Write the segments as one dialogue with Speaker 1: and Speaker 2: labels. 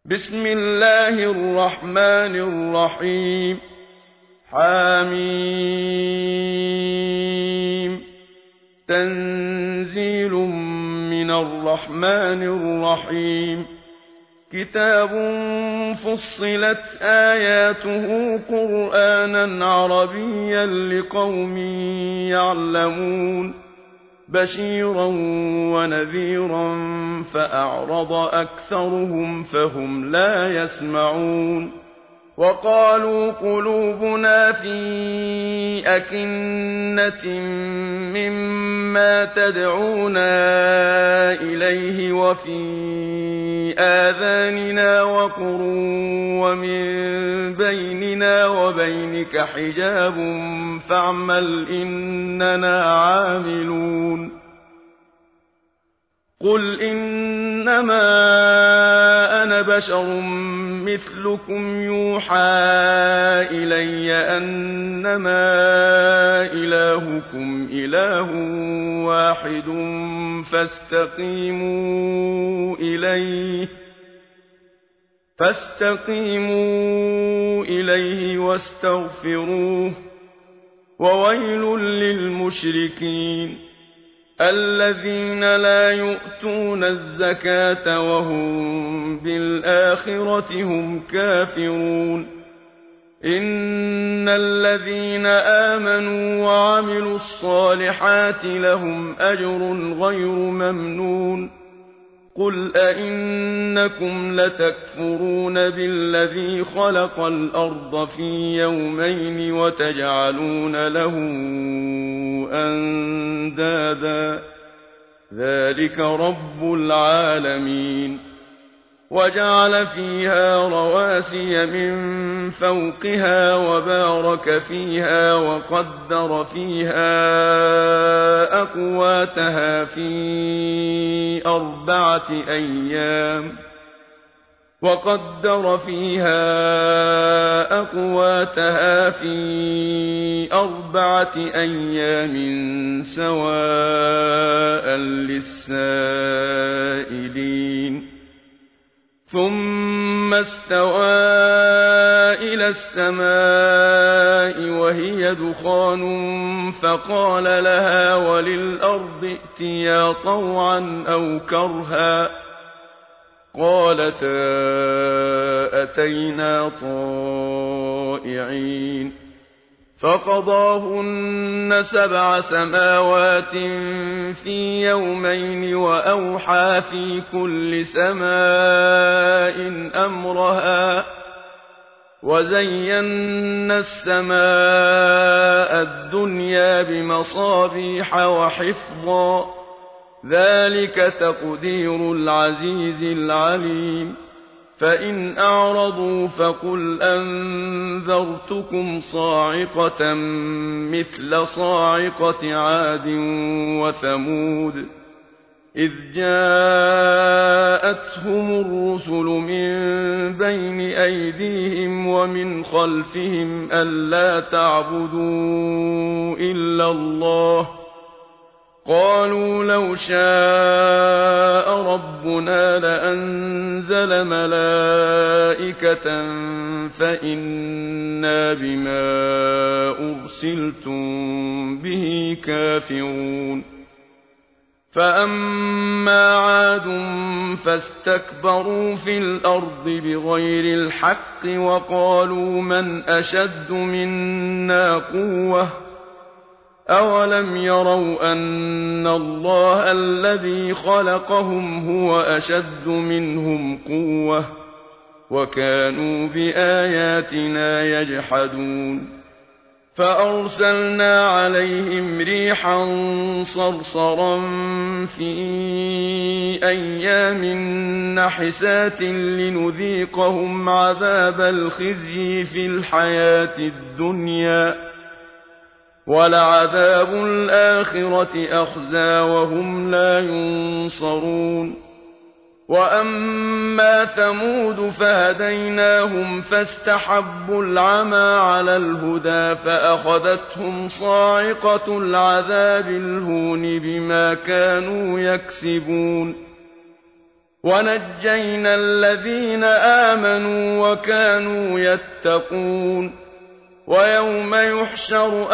Speaker 1: بسم الله الرحمن الرحيم حم تنزيل من الرحمن الرحيم كتاب فصلت آياته قرآنا عربيا لقوم يعلمون بشيرا ونذيرا فأعرض أكثرهم فهم لا يسمعون وقالوا قلوبنا في أكنة مما تدعونا إليه وفي آذاننا وقر ومن بيننا وبينك حجاب فاعمل إننا عاملون قل إنما أنا بشر مثلكم يوحى إلي أنما إلهكم إله واحد فاستقيموا إليه واستغفروه وويل للمشركين الذين لا يؤتون الزكاة وهم بالآخرة هم كافرون إن الذين آمنوا وعملوا الصالحات لهم أجر غير ممنون قل أئنكم لتكفرون بالذي خلق الأرض في يومين وتجعلون له أندادا ذلك رب العالمين وجعل فيها رواسي من فوقها وبارك فيها وقدر فيها أقواتها في أربعة أيام سواء للسائلين ثم استوى إلى السماء وهي دخان فقال لها وللأرض ائتيا طوعا أو كرها قالتا أتينا طائعين فقضاهن 7 سماوات في يومين وأوحى في كل سماء أمرها وزينا السماء الدنيا بمصابيح وحفظا ذلك تقدير العزيز العليم فإن أعرضوا فقل أنذرتكم صاعقة مثل صاعقة عاد وثمود إذ جاءتهم الرسل من بين أيديهم ومن خلفهم ألا تعبدوا إلا الله قالوا لو شاء ربنا لأنزل ملائكة فإنا بما أرسلتم به كافرون فأما عاد فاستكبروا في الأرض بغير الحق وقالوا من أشد منا قوة أولم يروا أن الله الذي خلقهم هو أشد منهم قوة وكانوا بآياتنا يجحدون فأرسلنا عليهم ريحا صرصرا في أيام نحسات لنذيقهم عذاب الخزي في الحياة الدنيا ولعذاب الآخرة أخزى وهم لا ينصرون وأما ثمود فهديناهم فاستحبوا العمى على الهدى فأخذتهم صاعقة العذاب الهون بما كانوا يكسبون ونجينا الذين آمنوا وكانوا يتقون ويوم يحشر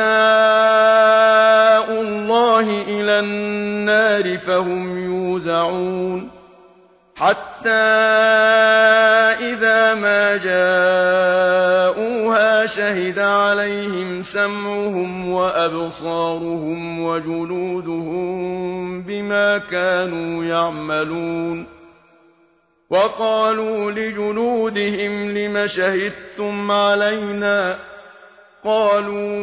Speaker 1: أعداء الله إلى النار فهم يوزعون حتى إذا ما جاءوها شهد عليهم سمعهم وأبصارهم وجلودهم بما كانوا يعملون وقالوا لجلودهم لم شهدتم علينا قالوا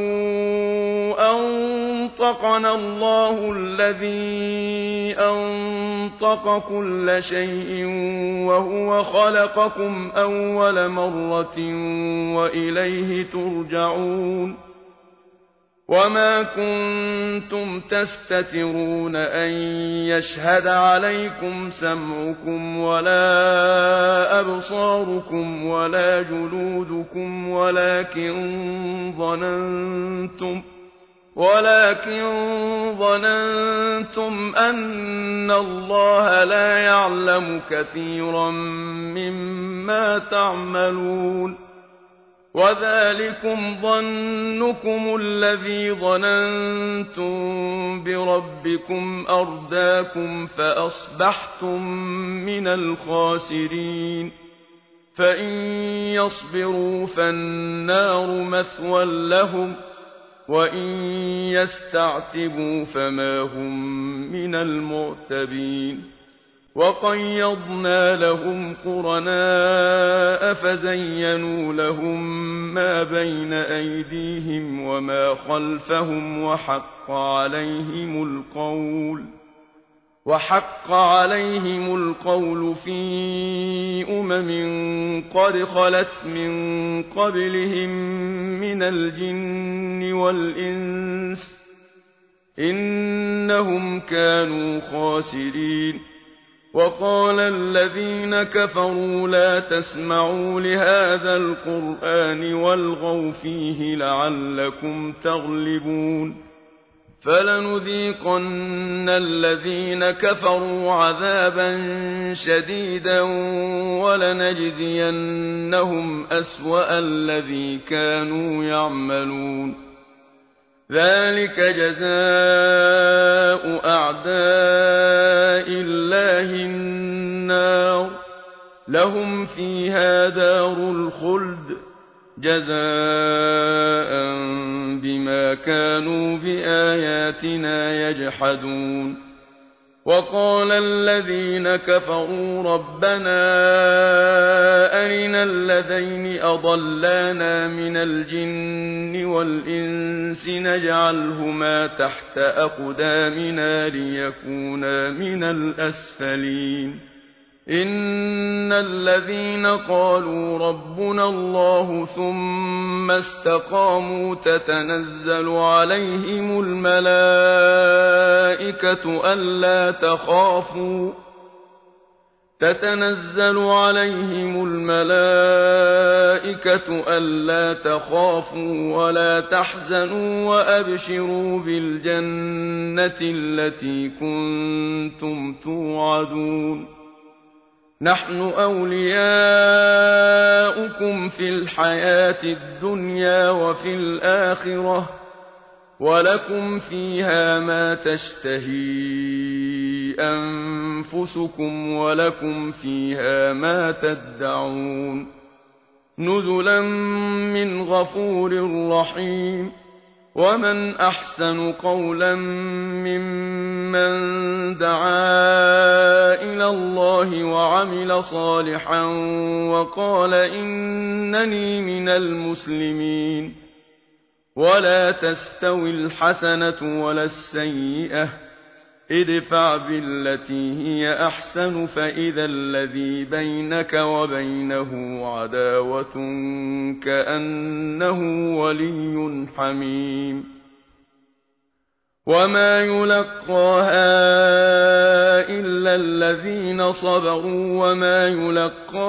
Speaker 1: أنطقنا الله الذي أنطق كل شيء وهو خلقكم أول مرة وإليه ترجعون وما كنتم تستترون أن يشهد عليكم سمعكم ولا أبصاركم ولا جلودكم ولكن ظننتم أن الله لا يعلم كثيرا مما تعملون وذلكم ظنكم الذي ظننتم بربكم أرداكم فأصبحتم من الخاسرين فإن يصبروا فالنار مثوى لهم وإن يستعتبوا فما هم من المعتبين وقيضنا لهم قرناء فزينوا لهم ما بين أيديهم وما خلفهم وحق عليهم القول في قد خلت من قبلهم من الجن والإنس إنهم كانوا خاسرين وقال الذين كفروا لا تسمعوا لهذا القرآن والغوا فيه لعلكم تغلبون فلنذيقن الذين كفروا عذابا شديدا ولنجزينهم أسوأ الذي كانوا يعملون ذلك جزاء أعداء الله النار لهم فيها دار الخلد جزاء بما كانوا بآياتنا يجحدون وقال الذين كفروا ربنا أرنا الذين أضلانا من الجن والإنس نجعلهما تحت أقدامنا ليكونا من الأسفلين إن الذين قالوا ربنا الله ثم استقاموا تتنزل عليهم الملائكة ألا تخافوا ولا تحزنوا وأبشروا بالجنة التي كنتم توعدون نحن أولياؤكم في الحياة الدنيا وفي الآخرة ولكم فيها ما تشتهي أنفسكم ولكم فيها ما تدعون نزلا من غفور رحيم ومن أحسن قولا ممن دعا إلى الله وعمل صالحا وقال إنني من المسلمين ولا تستوي الحسنة ولا السيئة ادفع بالتي هي أحسن فإذا الذي بينك وبينه عداوة كأنه ولي حميم وما يلقاها إلا الذين صبروا وما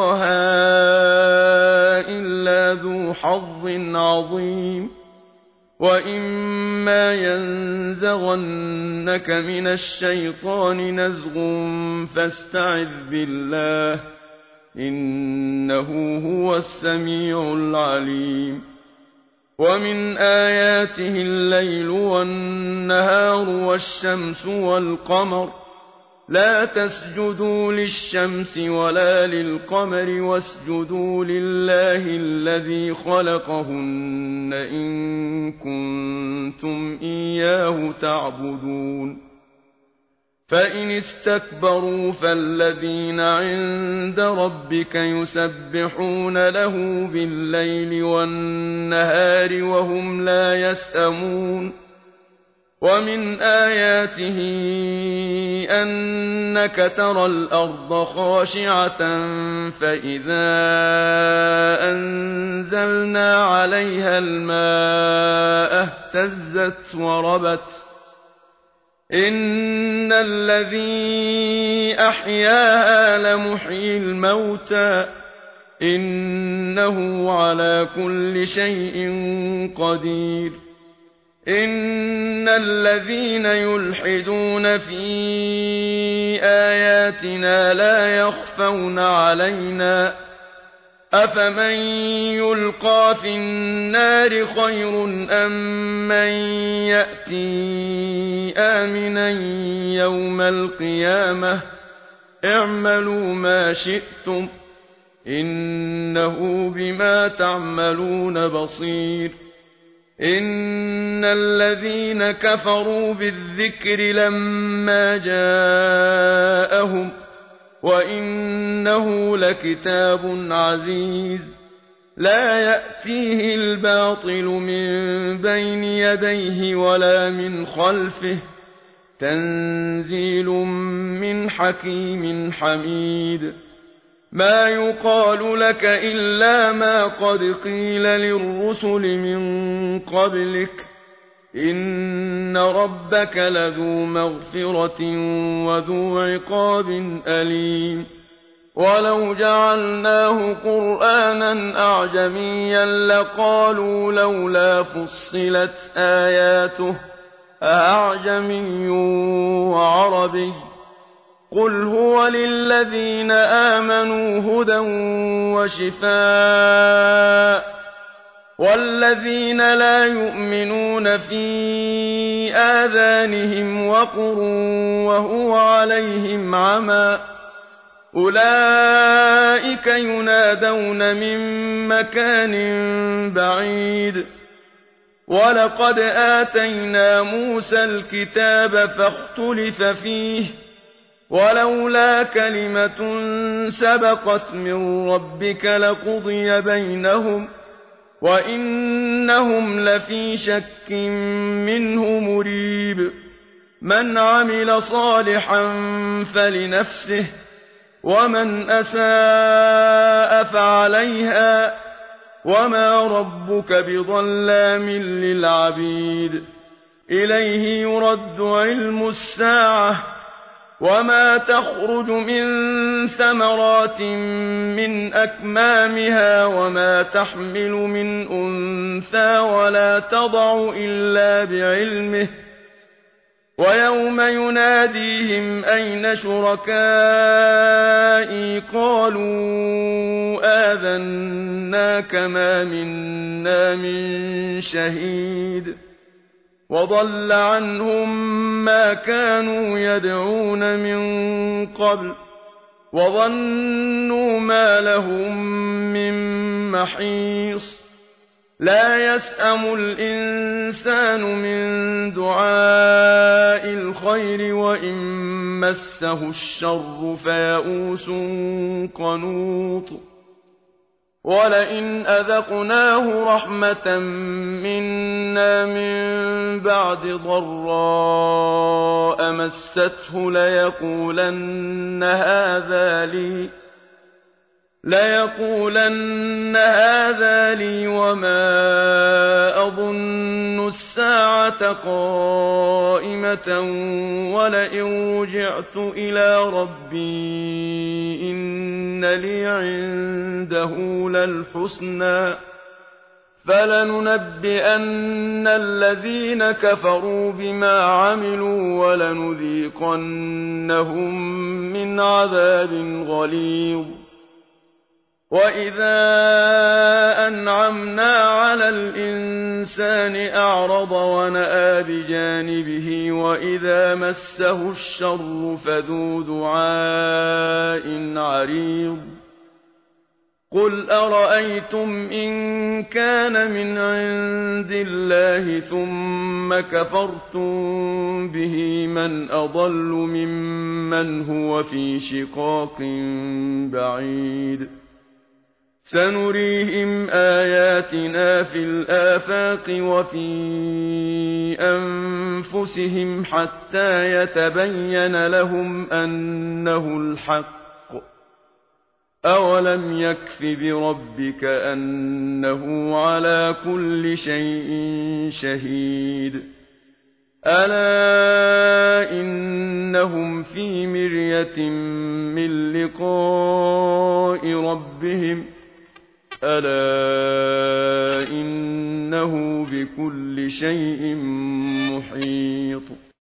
Speaker 1: يلقاها إلا ذو حظ عظيم وَإِمَّا يَنزَغَنَّكَ مِنَ الشَّيْطَانِ نَزْغٌ فَاسْتَعِذْ بِاللَّهِ ۖ إِنَّهُ هُوَ السَّمِيعُ الْعَلِيمُ وَمِنْ آيَاتِهِ اللَّيْلُ وَالنَّهَارُ وَالشَّمْسُ وَالْقَمَرُ ۚ لَا تَسْجُدُوا لِلشَّمْسِ وَلَا لِلْقَمَرِ وَاسْجُدُوا لِلَّهِ الَّذِي خَلَقَهُنَّ إِن كُنتُمْ إِيَّاهُ تَعْبُدُونَ فَإِنِ اسْتَكْبَرُوا فَالَّذِينَ عِندَ رَبِّكَ يُسَبِّحُونَ لَهُ بِاللَّيْلِ وَالنَّهَارِ وَهُمْ لَا يَسْأَمُونَ وَمِنْ آيَاتِهِ أَنَّكَ تَرَى الْأَرْضَ خَاشِعَةً فَإِذَا أَنزَلْنَا عَلَيْهَا الْمَاءَ اهْتَزَّتْ وَرَبَتْ ۚ إِنَّ الَّذِي أَحْيَاهَا لَمُحْيِي الْمَوْتَىٰ ۚ إِنَّهُ عَلَىٰ كُلِّ شَيْءٍ قَدِيرٌ إِنَّ الَّذِينَ يُلْحِدُونَ فِي آيَاتِنَا لَا يَخْفَوْنَ عَلَيْنَا ۗ أَفَمَن يُلْقَىٰ فِي النَّارِ خَيْرٌ أَم مَّن يَأْتِي آمِنًا يَوْمَ الْقِيَامَةِ ۚ اعْمَلُوا مَا شِئْتُمْ ۖ إِنَّهُ بِمَا تَعْمَلُونَ بَصِيرٌ إِنَّ الَّذِينَ كَفَرُوا بِالذِّكْرِ لَمَّا جَاءَهُمْ ۖ وَإِنَّهُ لَكِتَابٌ عَزِيزٌ لَّا يَأْتِيهِ الْبَاطِلُ مِن بَيْنِ يَدَيْهِ وَلَا مِنْ خَلْفِهِ ۖ تَنزِيلٌ مِّنْ حَكِيمٍ حَمِيدٍ مَا يُقَالُ لَكَ إِلَّا مَا قَدْ قِيلَ لِلرُّسُلِ مِن قَبْلِكَ ۚ إِنَّ رَبَّكَ لَذُو مَغْفِرَةٍ وَذُو عِقَابٍ أَلِيمٍ وَلَوْ جَعَلْنَاهُ قُرْآنًا أَعْجَمِيًّا لَّقَالُوا لَوْلَا فُصِّلَتْ آيَاتُهُ ۖ أَأَعْجَمِيٌّ وَعَرَبِيٌّ ۗ قُلْ هُوَ لِلَّذِينَ آمَنُوا هُدًى وَشِفَاءٌ ۖ وَالَّذِينَ لَا يُؤْمِنُونَ فِي آذَانِهِمْ وَقْرٌ وَهُوَ عَلَيْهِمْ عَمًى ۚ أُولَٰئِكَ يُنَادَوْنَ مِن مَّكَانٍ بَعِيدٍ وَلَقَدْ آتَيْنَا مُوسَى الْكِتَابَ فَاخْتُلِفَ فِيهِ ۚ وَلَوْلَا كَلِمَةٌ سَبَقَتْ مِن رَّبِّكَ لَقُضِيَ بَيْنَهُمْ ۚ وَإِنَّهُمْ لَفِي شَكٍّ مِّنْهُ مُرِيبٍ مَّنْ عَمِلَ صَالِحًا فَلِنَفْسِهِ ۖ وَمَنْ أَسَاءَ فَعَلَيْهَا ۗ وَمَا رَبُّكَ بِظَلَّامٍ لِّلْعَبِيدِ إِلَيْهِ يُرَدُّ عِلْمُ السَّاعَةِ ۚ وَمَا تَخْرُجُ مِن ثَمَرَاتٍ مِّنْ أَكْمَامِهَا وَمَا تَحْمِلُ مِنْ أُنثَىٰ وَلَا تَضَعُ إِلَّا بِعِلْمِهِ ۚ وَيَوْمَ يُنَادِيهِمْ أَيْنَ شُرَكَائِي قَالُوا آذَنَّاكَ مَا مِنَّا مِن شَهِيدٍ وَضَلَّ عَنْهُم مَّا كَانُوا يَدْعُونَ مِن قَبْلُ وَظَنُّوا مَا لَهُم مِّن مَّحِيصٍ لَّا يَسْأَمُ الْإِنسَانُ مِن دُعَاءِ الْخَيْرِ وَإِن مَّسَّهُ الشَّرُّ فَيَئُوسٌ قَنُوطٌ وَلَئِنْ أَذَقْنَاهُ رَحْمَةً مِّنَّا مِن بَعْدِ ضَرَّاءَ مَسَّتْهُ لَيَقُولَنَّ هَٰذَا لِي وَمَا أَظُنُّ السَّاعَةَ قَائِمَةً وَلَئِن رُّجِعْتُ إِلَىٰ رَبِّي إِنَّ لِي عِندَهُ لَلْحُسْنَىٰ فلننبئن الذين كفروا بما عملوا ولنذيقنهم من عذاب غليظ وإذا أنعمنا على الإنسان أعرض ونأى بجانبه وإذا مسه الشر فذو دعاء عريض قل أرأيتم إن كان من عند الله ثم كفرتم به من أضل ممن هو في شقاق بعيد سنريهم آياتنا في الآفاق وفي أنفسهم حتى يتبين لهم أنه الحق أولم يكف بربك أنه على كل شيء شهيد ألا إنهم في مرية من لقاء ربهم ألا إنه بكل شيء محيط